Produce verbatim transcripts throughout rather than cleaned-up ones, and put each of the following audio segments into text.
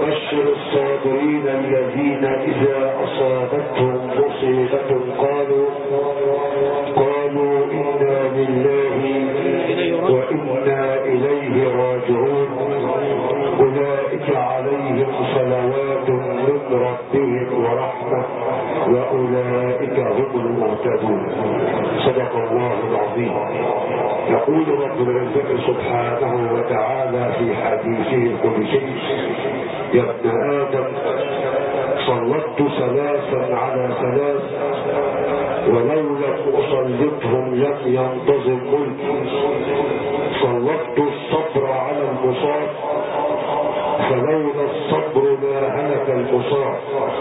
وبشر الصابرين الذين إذا أصابتهم مصيبة قالوا قالوا إنا لله وإنا إليه راجعون أولئك عليهم صلوات من ربهم ورحمة وأولئك هم المهتدون. صدق الله العظيم. يقول رب العزة سبحانه وتعالى في حديثه القدسي: يا ابن آدم سلطت ثلاثا على ثلاث ولو لم أسلطهم لم ينتظم ملكي. سلطت الصبر على المصاب فلولا الصبر ما هلك المصاب،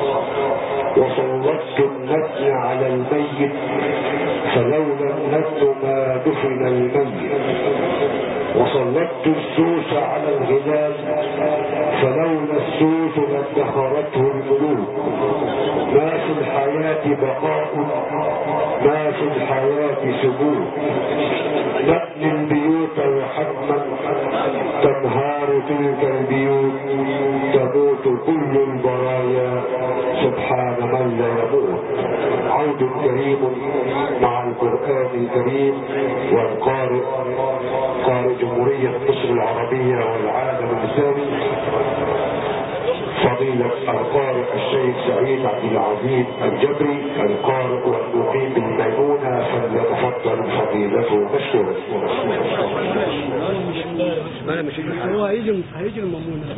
وسلطت النتن على الميت فلولا النتن ما دفن الميت، وسلطت السوس على الغلال فلولا السوس لادخرته الملوك. ما في الحياة بقاء ما في الحياة ثبوت. نبني البيوت وحتما تنهار تلك البيوت، تموت كل البرايا سبحان من لا يموت. عود كريم مع القرآن الكريم والقارئ قارئ جمهورية مصر العربية والعالم الإسلامي فضيلة القارئ الشيخ سعيد عبد العزيز الجبري القارئ والمقيم بالميمونة، فليتفضل فضيلته مشكورا. هو هيجي هيجي الميمونة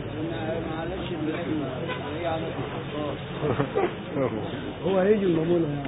هو هيجي الميمونة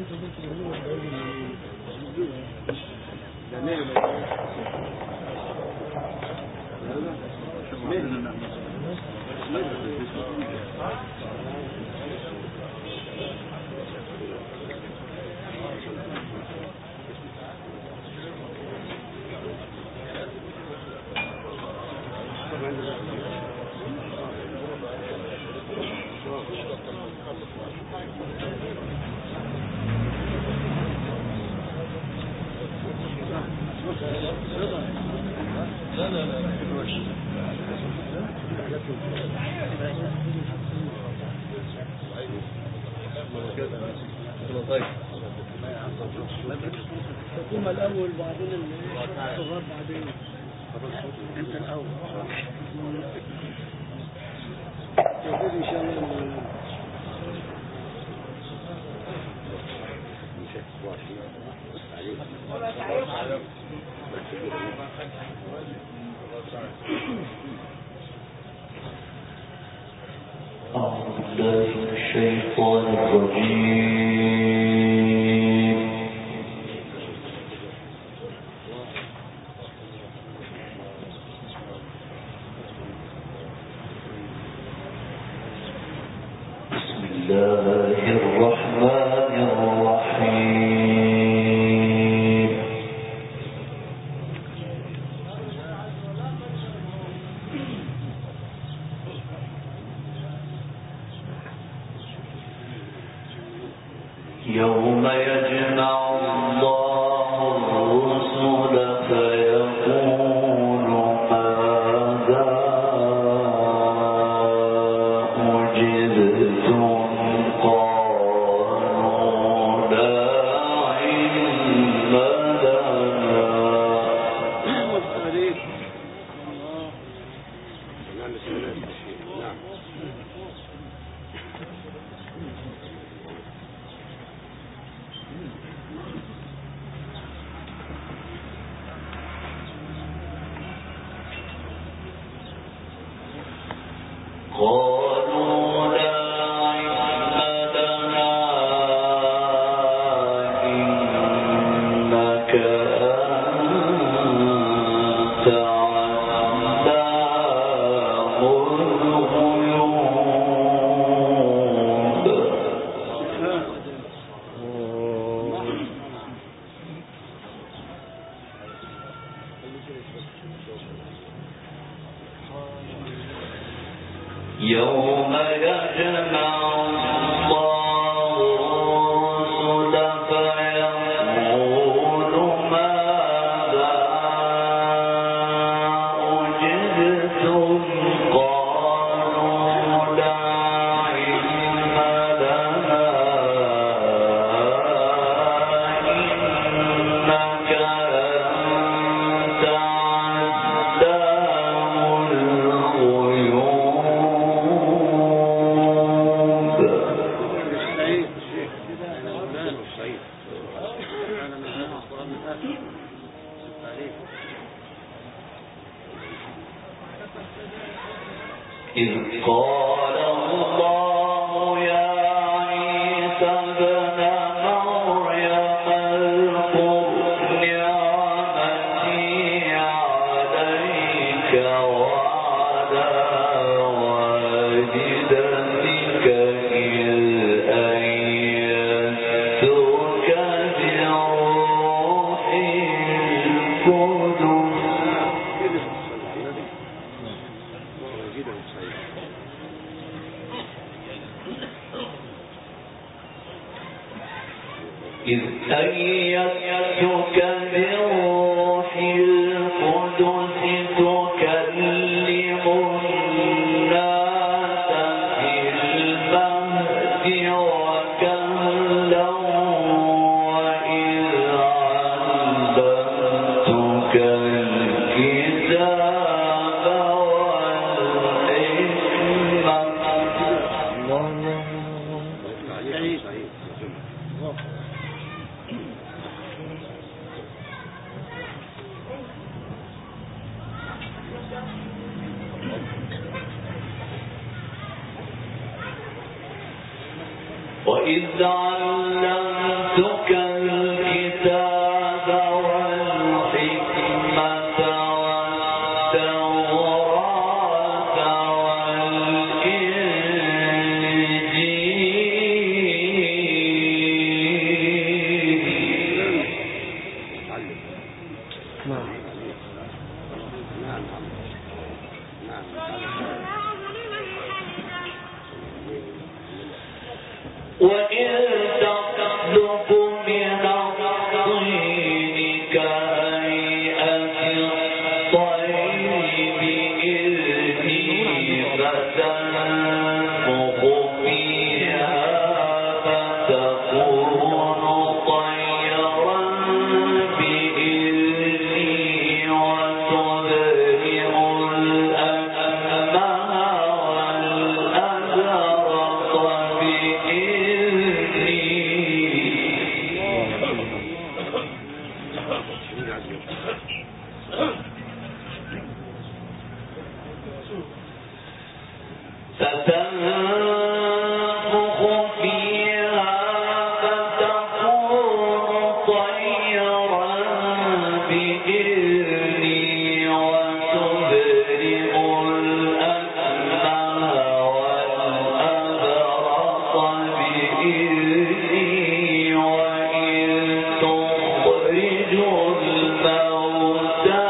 الحكومة الأول وبعدين الصغار بعدين أنت الأول يقول إن شاء الله أعوذ بالله من الشيطان الرجيم. بسم الله الرحمن الرحيم. يوم يجمع الله الرسل فيقول ماذا أجبتم قالوا لا علم قالوا لا علم لنا إنك أنت علام الغيوب. يوم يجمع الله الرسل فيقول ماذا أجبتم قالوا وإذ علمتك الكتاب والحكمة والتوراة وإن تخلق من الطين كهيئة الطير بإذنه فتنفخ فيها فتكون طيرا بإذنه وتبرئ الأكمه والأبرص بإذنه فتنفخ فيها فتكون طيرا بإذنه وتبرئ الأكمه والأبرص بإذنه وإذ تخرج الموتى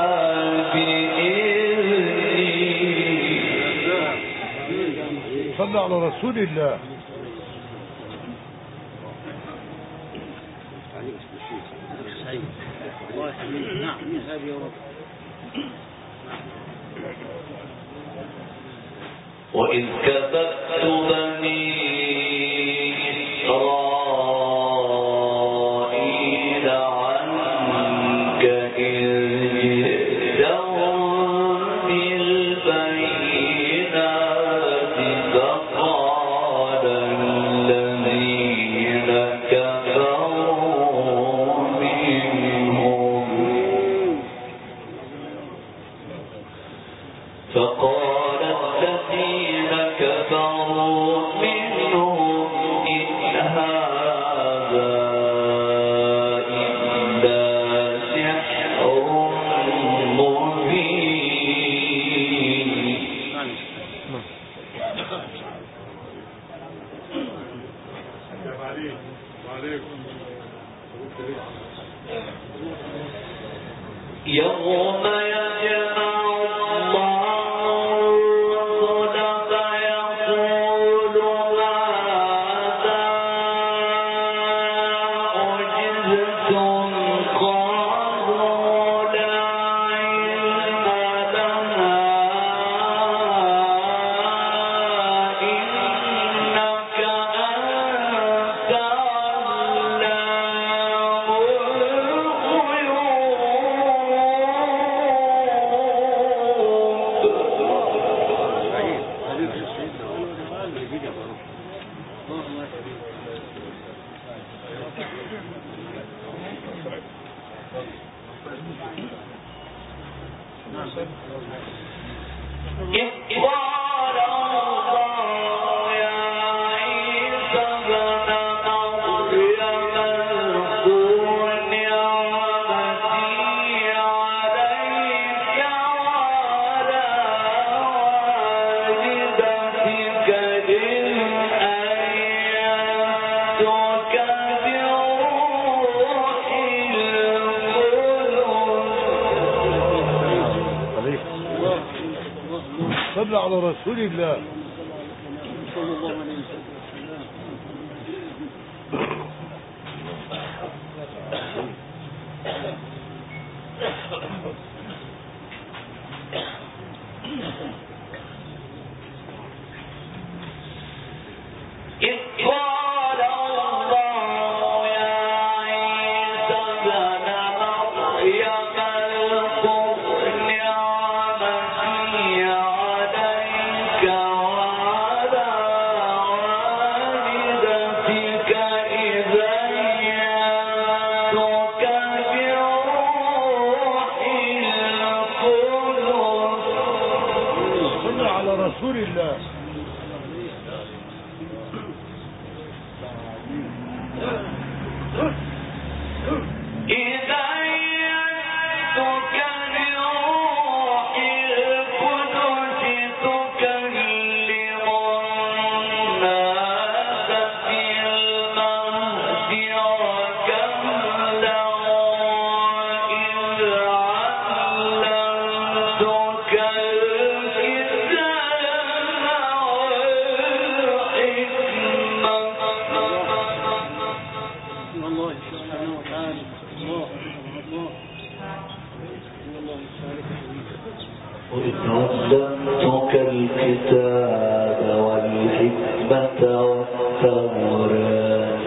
بإذنه. صلى على رسول الله. وإذ كذبت بني إسرائيل عنك إذ جئتهم بالبينات فقال الذين كفروا منهم فقال الذين كفروا منهم إن هذا إلا سحر مبين. يوم يجمع الله الرسل فيقول ماذا أجبتم قالوا لا علم لنا إنك أنت علام الغيوب. على رسول الله صلى الله عليه وسلم. إذ قال الله يا عيسى ابن مريم اذكر نعمتي عليك وعلى والدتك إذ أيدتك بروح القدس. صل على رسول الله. إذا أيدتك بروح القدس تكلم الناس في المهد وكهلا وإذ علمتك الكتاب والحكمة. الله سبحانه وتعالى. الله الله الله وإذ علمتك الكتاب والحكمة والتوراة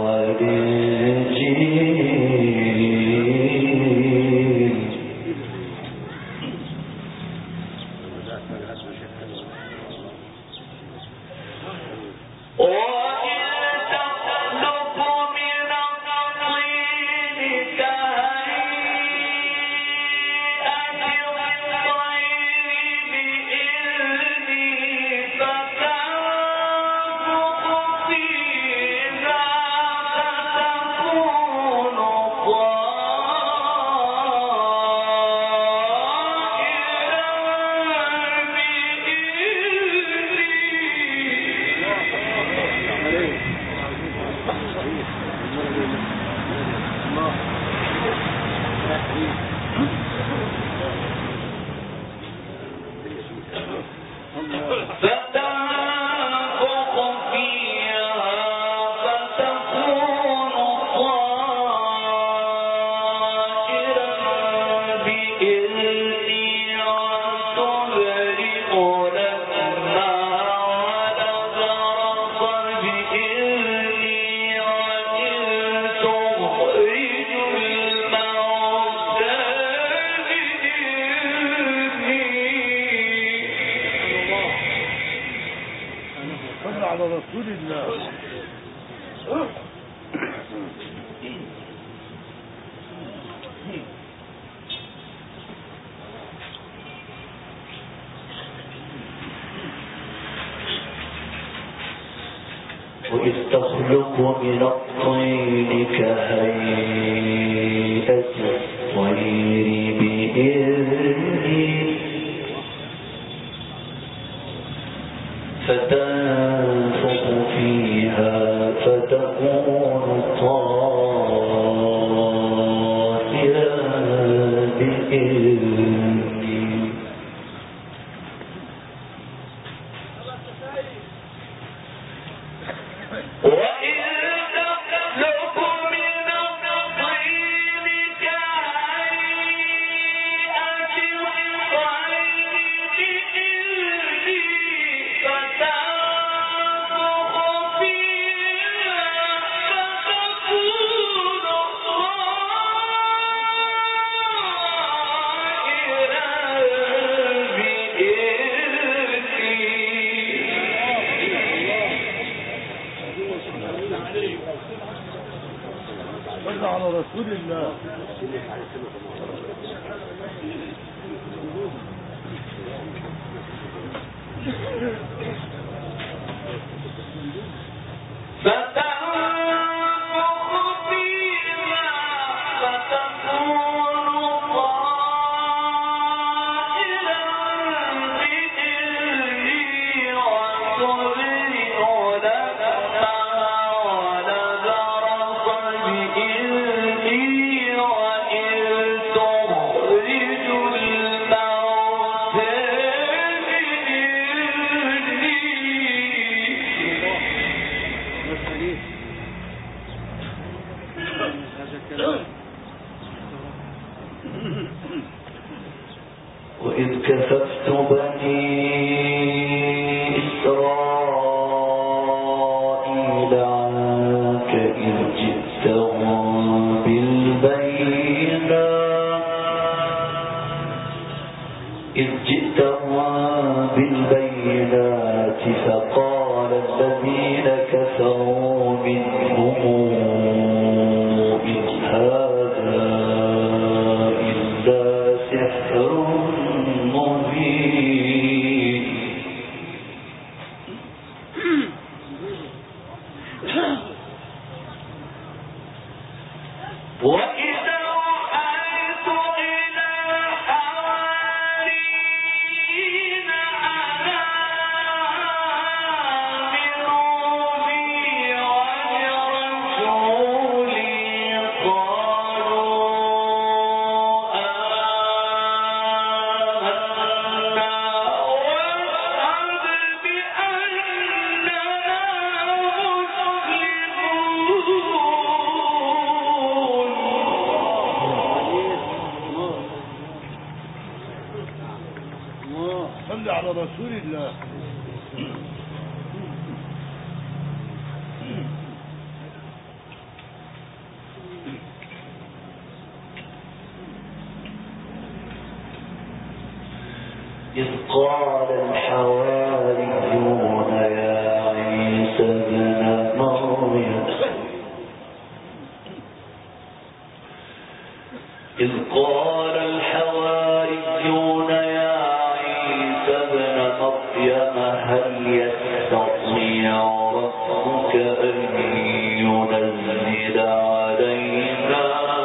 والإنجيل. وإذ تخلق من الطين كهيئة الطير بإذني فتنفخ فيها فتكون فتنفخ فيها فتكون طائرا بإذني وتبرئ لكما ولبرص بإذني وإذ تخرج الموتى بإذني. صل على رسول الله. وإذ تخلق من الطين كهيئة الطير بإذني فتنفخ فيها فتكون طائرا بإذني. وإذ تخلق من الطين كهيئة الطير بإذني فتنفخ فيها فتكون طائرا بإذني. صل على رسول الله. فتنفخ فيها فتكون طائرا بإذني وتبرئ لكما ولبرص بإذني وإذ تخرج الموتى بإذني. بالبينات فقال الذين كفروا منهم إن هذا إلا سحر مبين. وإذا رأيت إلى الحواريين آمنوا بي وبرسولي قالوا آمنا واشهد بأننا صل على رسول الله. إذ قال الحواريون يا عيسى ابن مريم إذ قال الحواريون يا عيسى ابن مريم هل يستطيع ربك أن ينزل علينا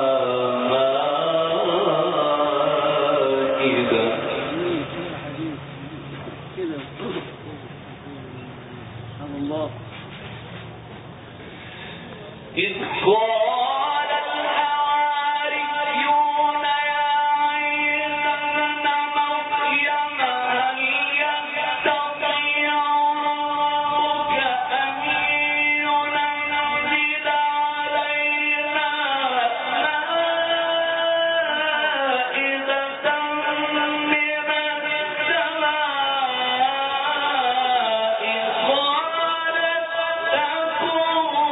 مائدة إذ قال الحواريون يا عيسى ابن مريم هل يستطيع ربك أن ينزل علينا مائدة من السماء قال اتقوا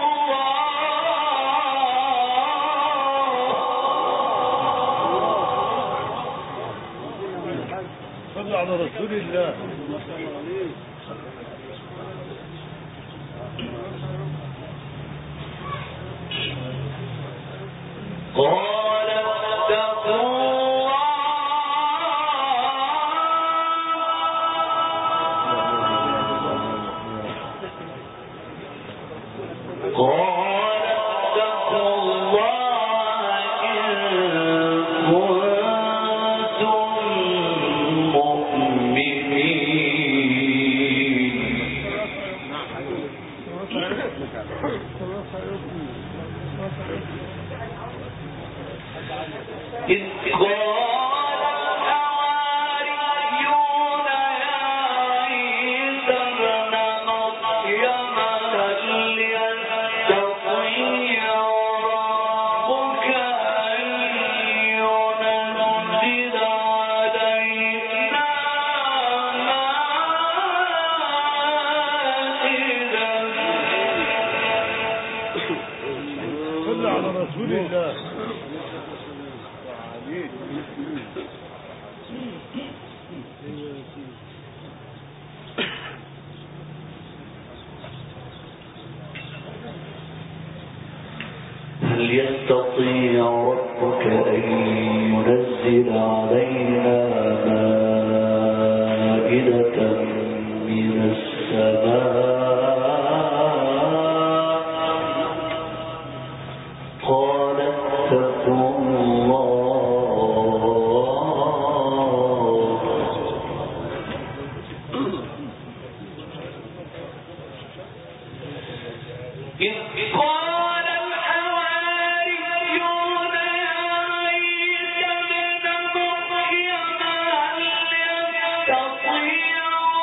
صل على رسول الله. قال اتقوا قال اتقوا الله إن كنتم مؤمنين. إذ قال الحواريون يا عيسى ابن مريم هل يستطيع ربك أن ينزل علينا مائدة. صل على رسول الله. هل يستطيع ربك أن ينزل علينا مائدة من السماء قال اتقوا الله إذ قال الحواريون يا عيسى ابن مريم هل يستطيع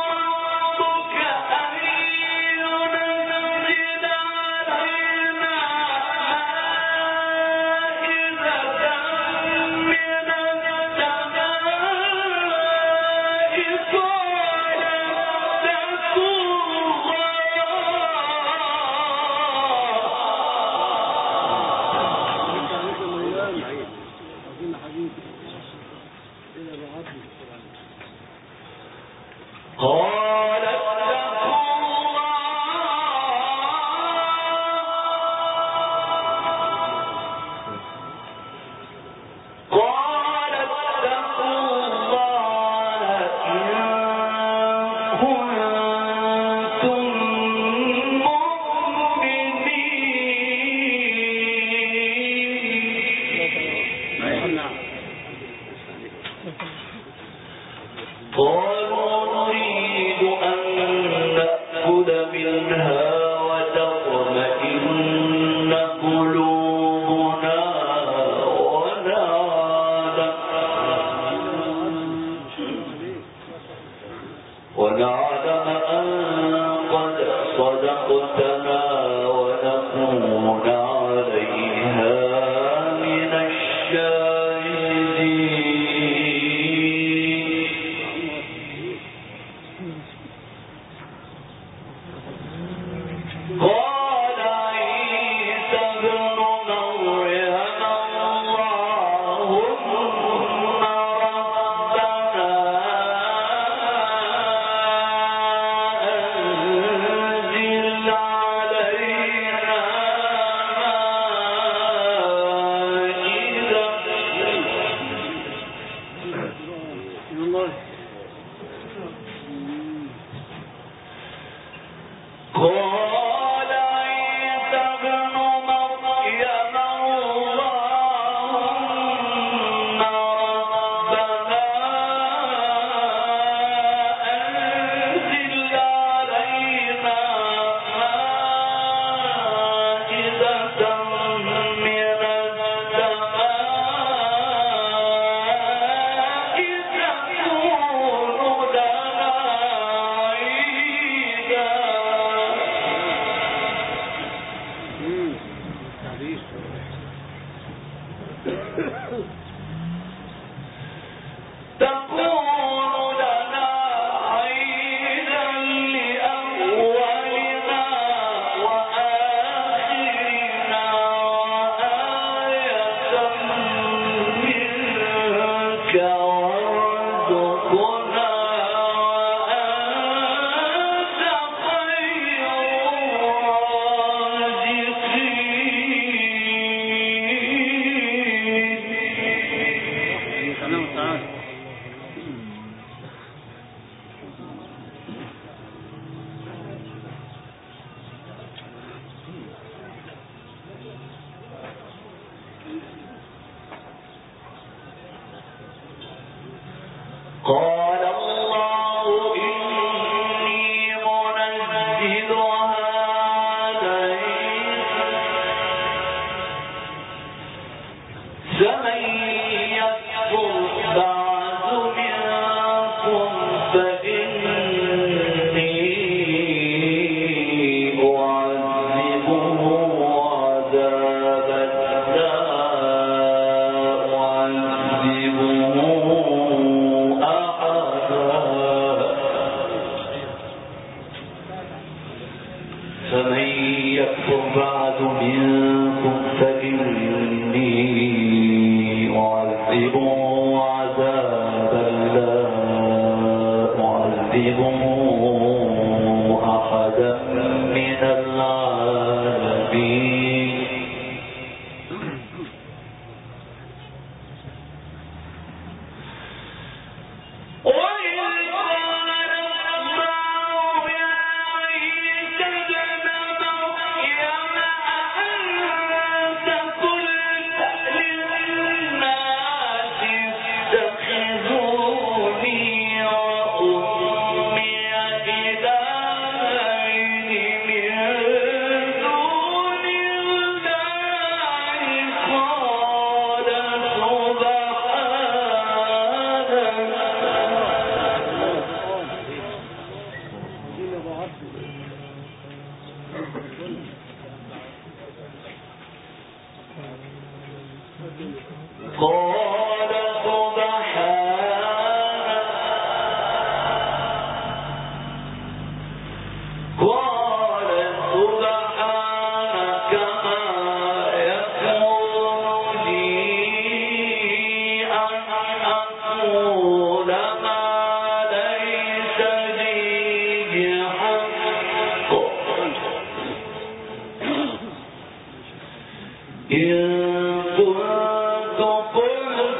إن كنت قلت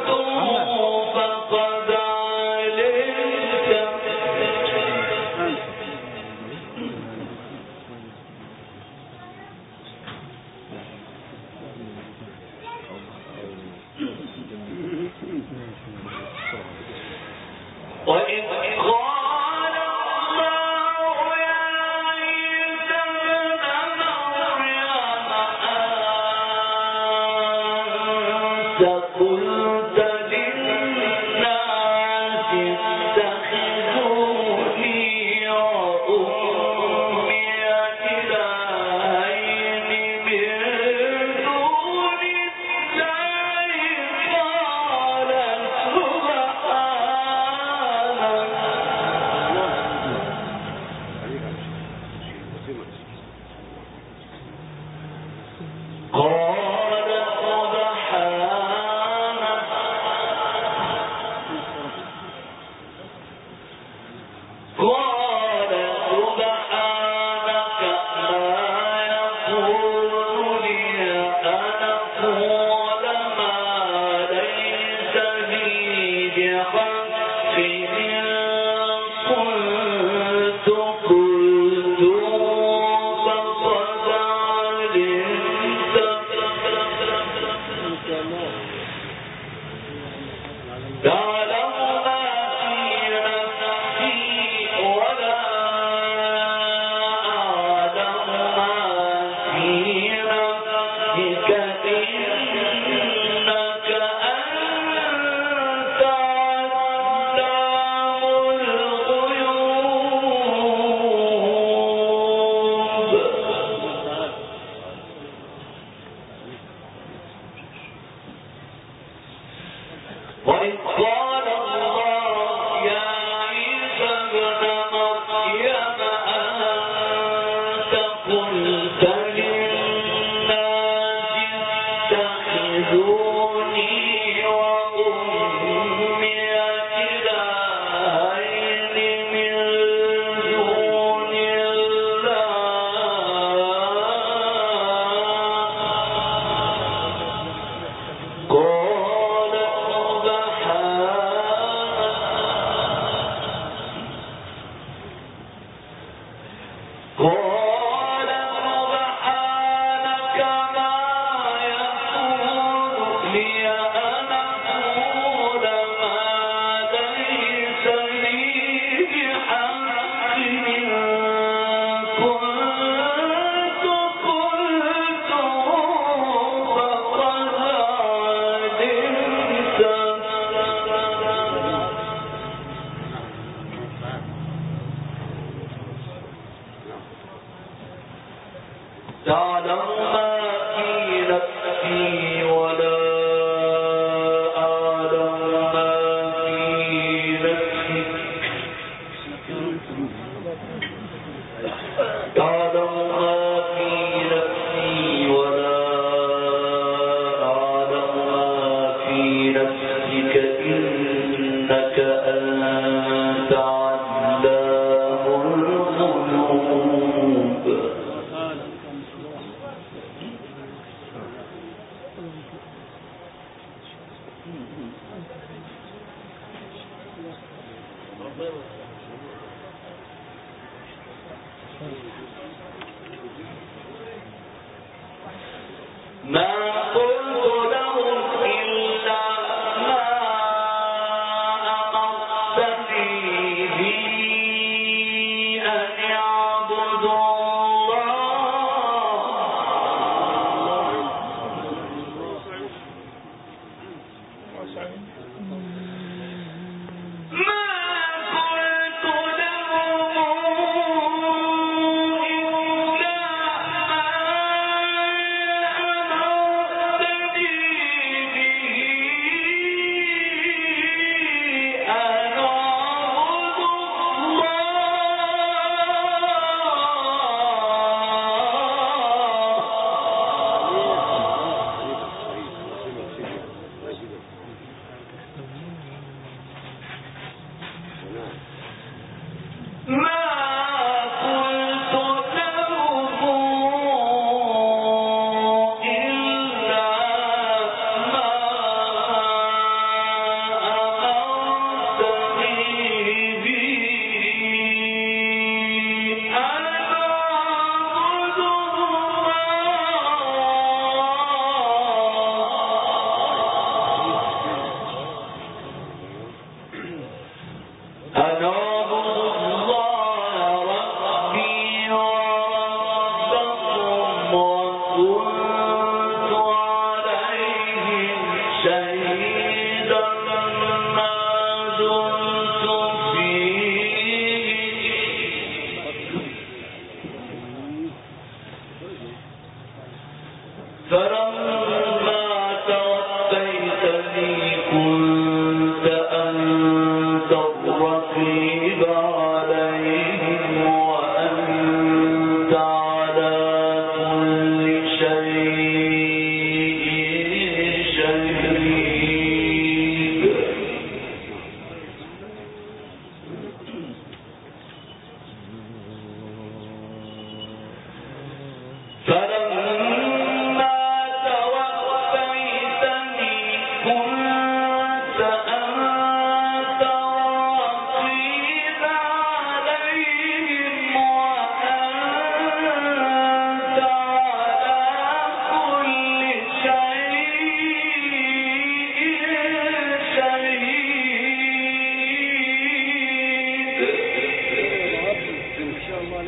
أن أعبد الله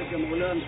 يا مولانا.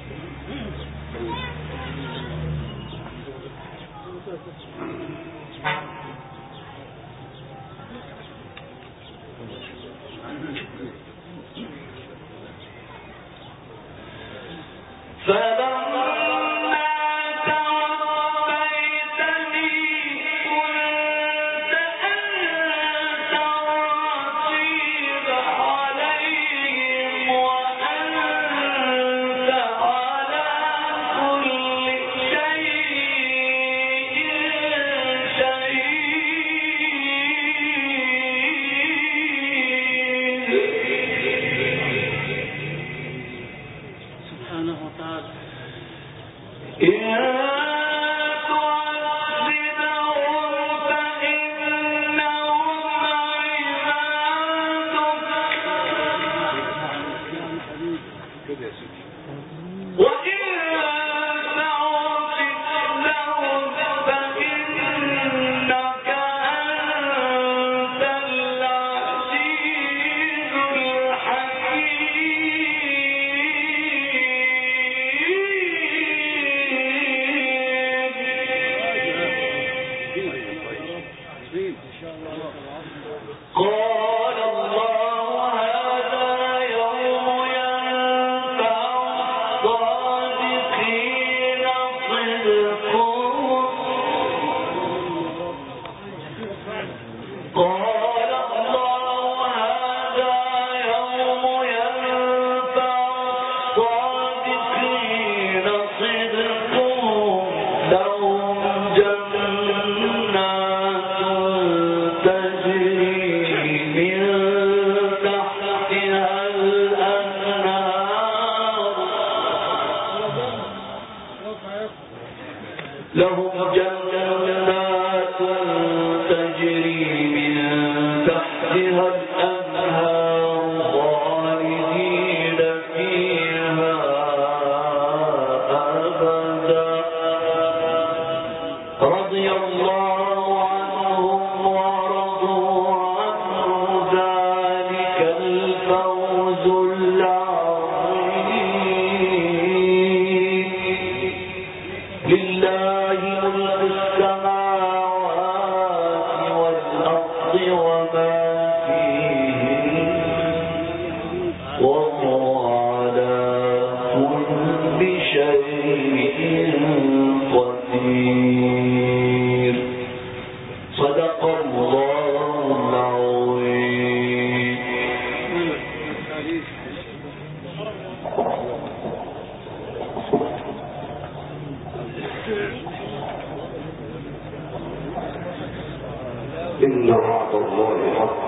إن وعد الله حق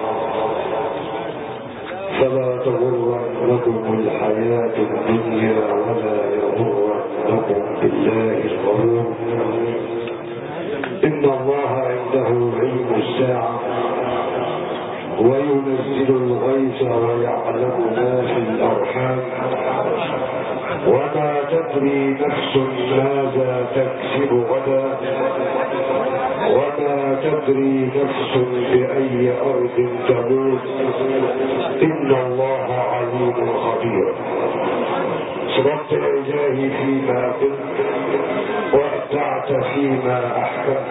فلا تغرنكم الحياة الدنيا ولا يغرنكم بالله الغرور. إن الله عنده علم الساعة وينزل الغيث ويعلم ما في الأرحام وما تدري نفس ماذا تكسب غدا وما تدري نفس بأي أرض تموت. إن الله عليم خبير. صدقت الإله فيما قلت وأبدعت فيما أحكمت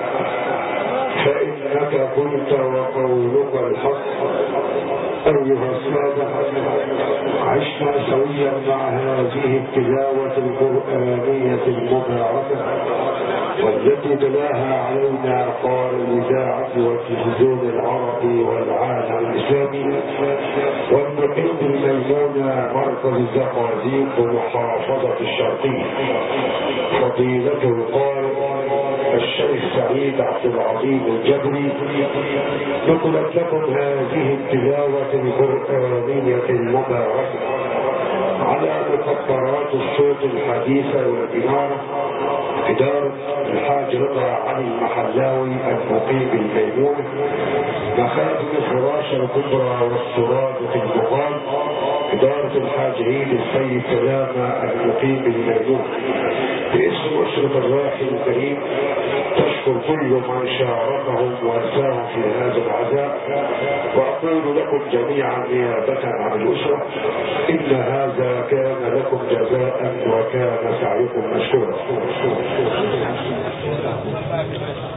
فإنك قلت وقولك الحق. أيها السادة عشنا سويا مع هذه التلاوة القرآنية المباركة والتي تلاها علينا قال الإذاعة والتلفزيون العربي والعالم الإسلامي والمقيم الميمونة مركز الزقازيق ومحافظة الشرقية فضيلة القارئ الشيخ سعيد عبد العظيم الجبري نقلت لكم هذه التلاوة القرآنية المباركة على مقطرات الصوت الحديثة والإنارة إدارة الحاج رضا علي المحلاوي المقيم الميمونة مخازن الفراشة الكبرى والسرادة المقام إدارة الحاج عيد السيد سلامة المقيم الميمونة. باسم أسرة الراحل الكريم تشكر ويستر كل من شاركهم وانساهم في هذا العذاب. واقول لكم جميعا نيابة عن الاسرة ان هذا كان لكم جزاء وكان سعيكم مشكورا.